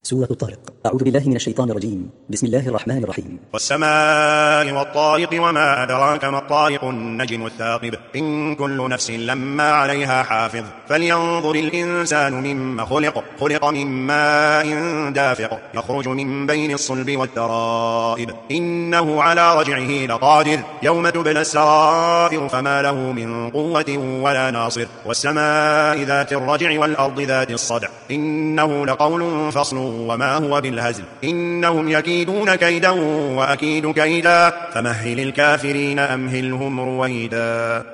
سورة الطارق. أعوذ بالله من الشيطان الرجيم. بسم الله الرحمن الرحيم. والسماء والطارق وما أدراك ما الطارق النجم الثاقب إن كل نفس لما عليها حافظ فلينظر الإنسان مما خلق من ماء دافق يخرج من بين الصلب والترائب إنه على رجعه لقادر يوم تبلى السرائر فما له من قوة ولا ناصر والسماء ذات الرجع والأرض ذات الصدع إنه لقول فصل وما هو بالهزل إنهم يكيدون كيدا وأكيد كيدا فمهل الكافرين أمهلهم رويدا.